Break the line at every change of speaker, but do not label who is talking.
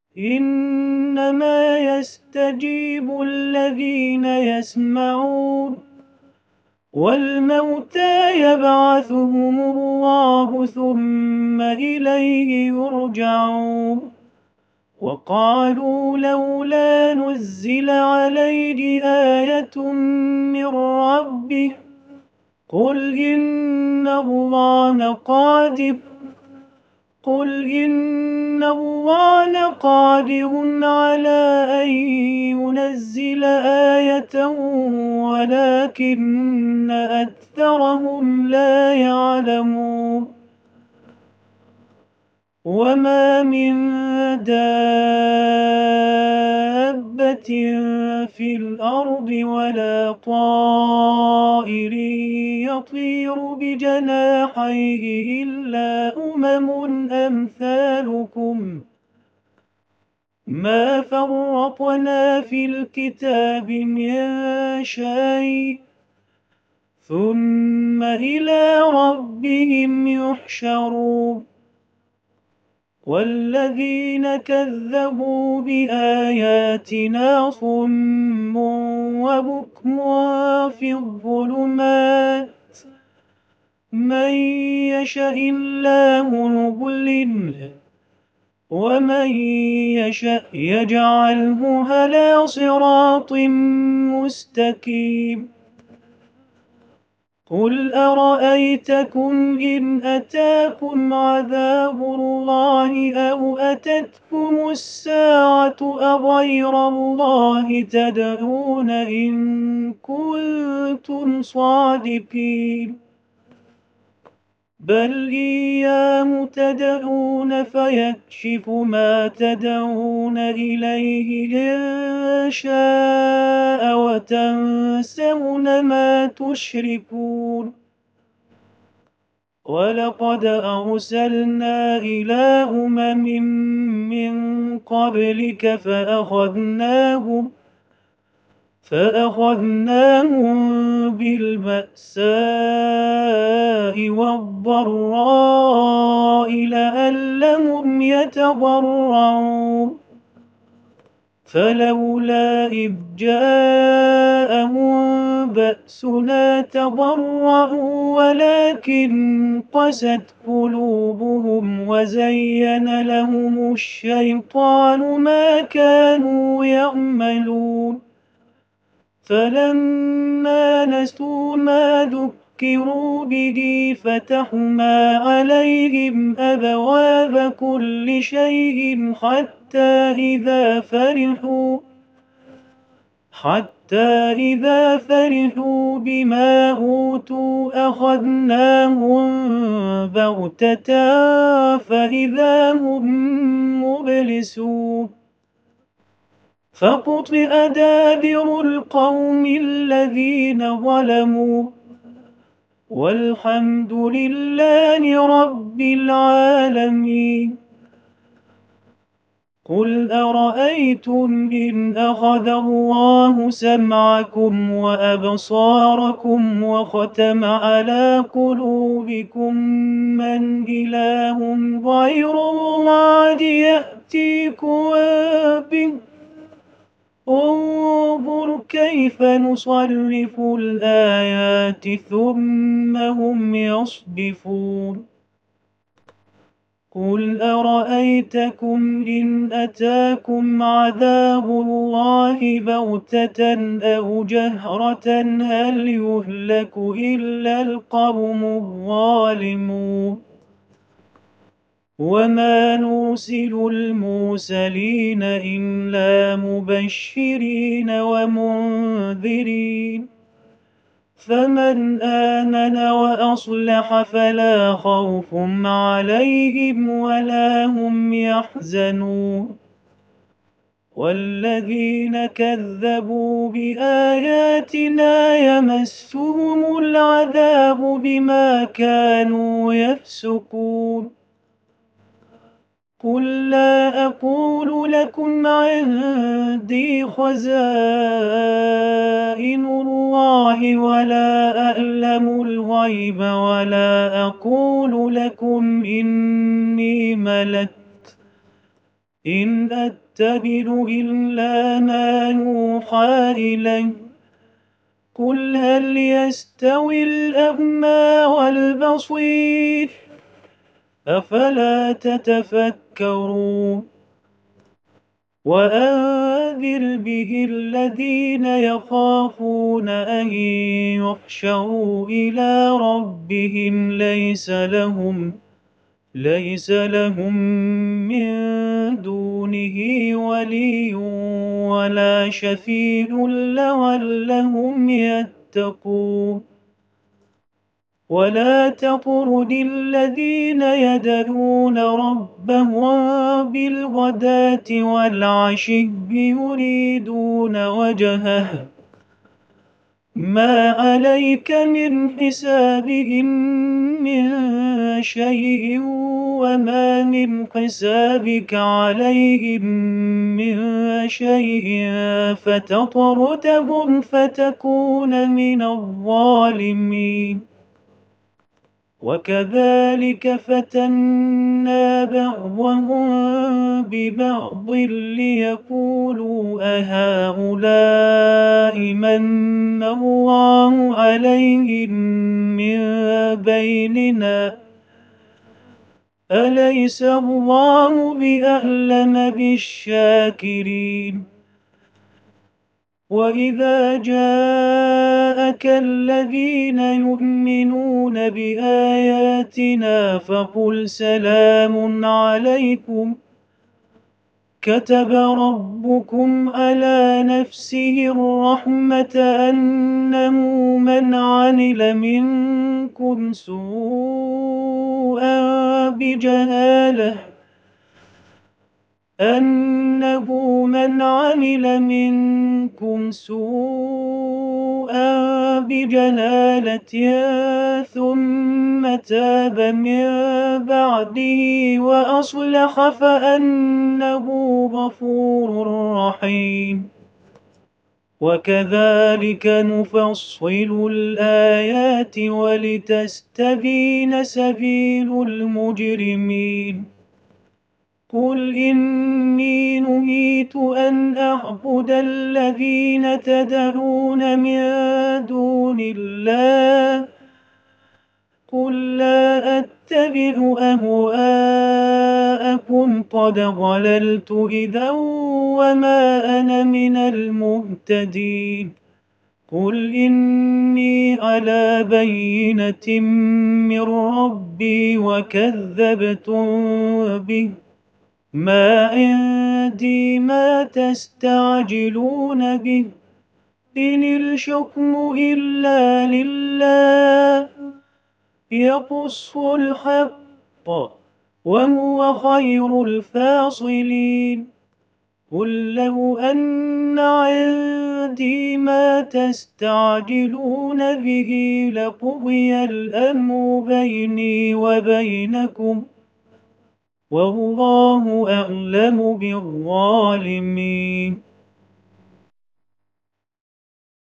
إنما يستجيب الذين يسمعون، والموتى يبعثهم الله ثم إليه يرجعون. وقالوا لولا نزل عليه آية من ربه قل إن الله قادر على أن ينزل آية ولكن أكثرهم لا يعلمون. وما من دابة في الأرض ولا طائر يطير بجناحيه إلا أمم أمثالكم ما فرطنا في الكتاب من شيء ثم إلى ربهم يحشرون. والذين كذبوا بآياتنا صم وبكم في الظلمات من يشاء الله يضلله ومن يشاء يجعله على صراط مستقيم. قل أرأيتكم إن أتاكم عذاب الله أو أتتكم الساعة أغير الله تدعون إن كنتم صادقين. بل إياه تدعون فيكشف ما تدعون إليه إن شاء وتنسون ما تشركون. ولقد أرسلنا إلى من قبلك فأخذناهم بالبأساء والضراء لعلهم يتضرعون. فلولا إذ جاءهم بأسنا تضرعوا ولكن قست قلوبهم وزين لهم الشيطان ما كانوا يعملون. فلما نسوا ما ذكروا به فتحنا عليهم أبواب كل شيء حتى إذا فرحوا بما أوتوا أخذناهم بغتة فإذا هم مبلسون. فقطع دابر القوم الذين ظلموا والحمد لله رب العالمين. قل أرأيتم إن أخذ الله سمعكم وأبصاركم وختم على قلوبكم من إله غير الله يأتيكم به. انظر كيف نصرف الآيات ثم هم يصدفون. قل أرأيتكم إن أتاكم عذاب الله بغتة أو جهرة هل يهلك إلا القوم الظالمون. وما نرسل المرسلين إلا مبشرين ومنذرين فمن آمن وأصلح فلا خوف عليهم ولا هم يحزنون. والذين كذبوا بآياتنا يمسهم العذاب بما كانوا يفسقون. قل لا أقول لكم عندي خزائن الله ولا أعلم الغيب ولا أقول لكم إني ملك إن أتبع إلا ما يوحى إلي قل هل يستوي الأعمى والبصير أفلا تتفكرون وأنذر به الذين يخافون أن يحشروا إلى ربهم ليس لهم من دونه ولي ولا شفيع لعلهم يتقون ولا تطرد الذين يدعون ربهم بالغداة والعشي يريدون وجهه ما عليك من حسابهم من شيء وما من حسابك عليهم من شيء فتطردهم فتكون من الظالمين وكذلك فتنا بعضهم ببعض ليقولوا أهؤلاء من الله عليهم من بيننا أليس الله بأعلم بالشاكرين وإذا جاءك الذين يؤمنون بآياتنا فقل سلام عليكم كتب ربكم على نفسه الرحمة أنه من عمل منكم سوءا بجهالة ثم تاب من بعده وأصلح فأنه غفور رحيم وكذلك نفصل الآيات ولتستبين سبيل المجرمين قل إني نهيت أن أعبد الذين تدعون من دون الله قل لا أتبع أهواءكم قد ضللت إذا وما أنا من المهتدين قل إني على بينة من ربي وكذبتم به ما عندي ما تستعجلون به إن الحكم إلا لله يقص الحق وهو خير الفاصلين قل لو أن عندي ما تستعجلون به لقضي الأمر بيني وبينكم والله أعلم بالظالمين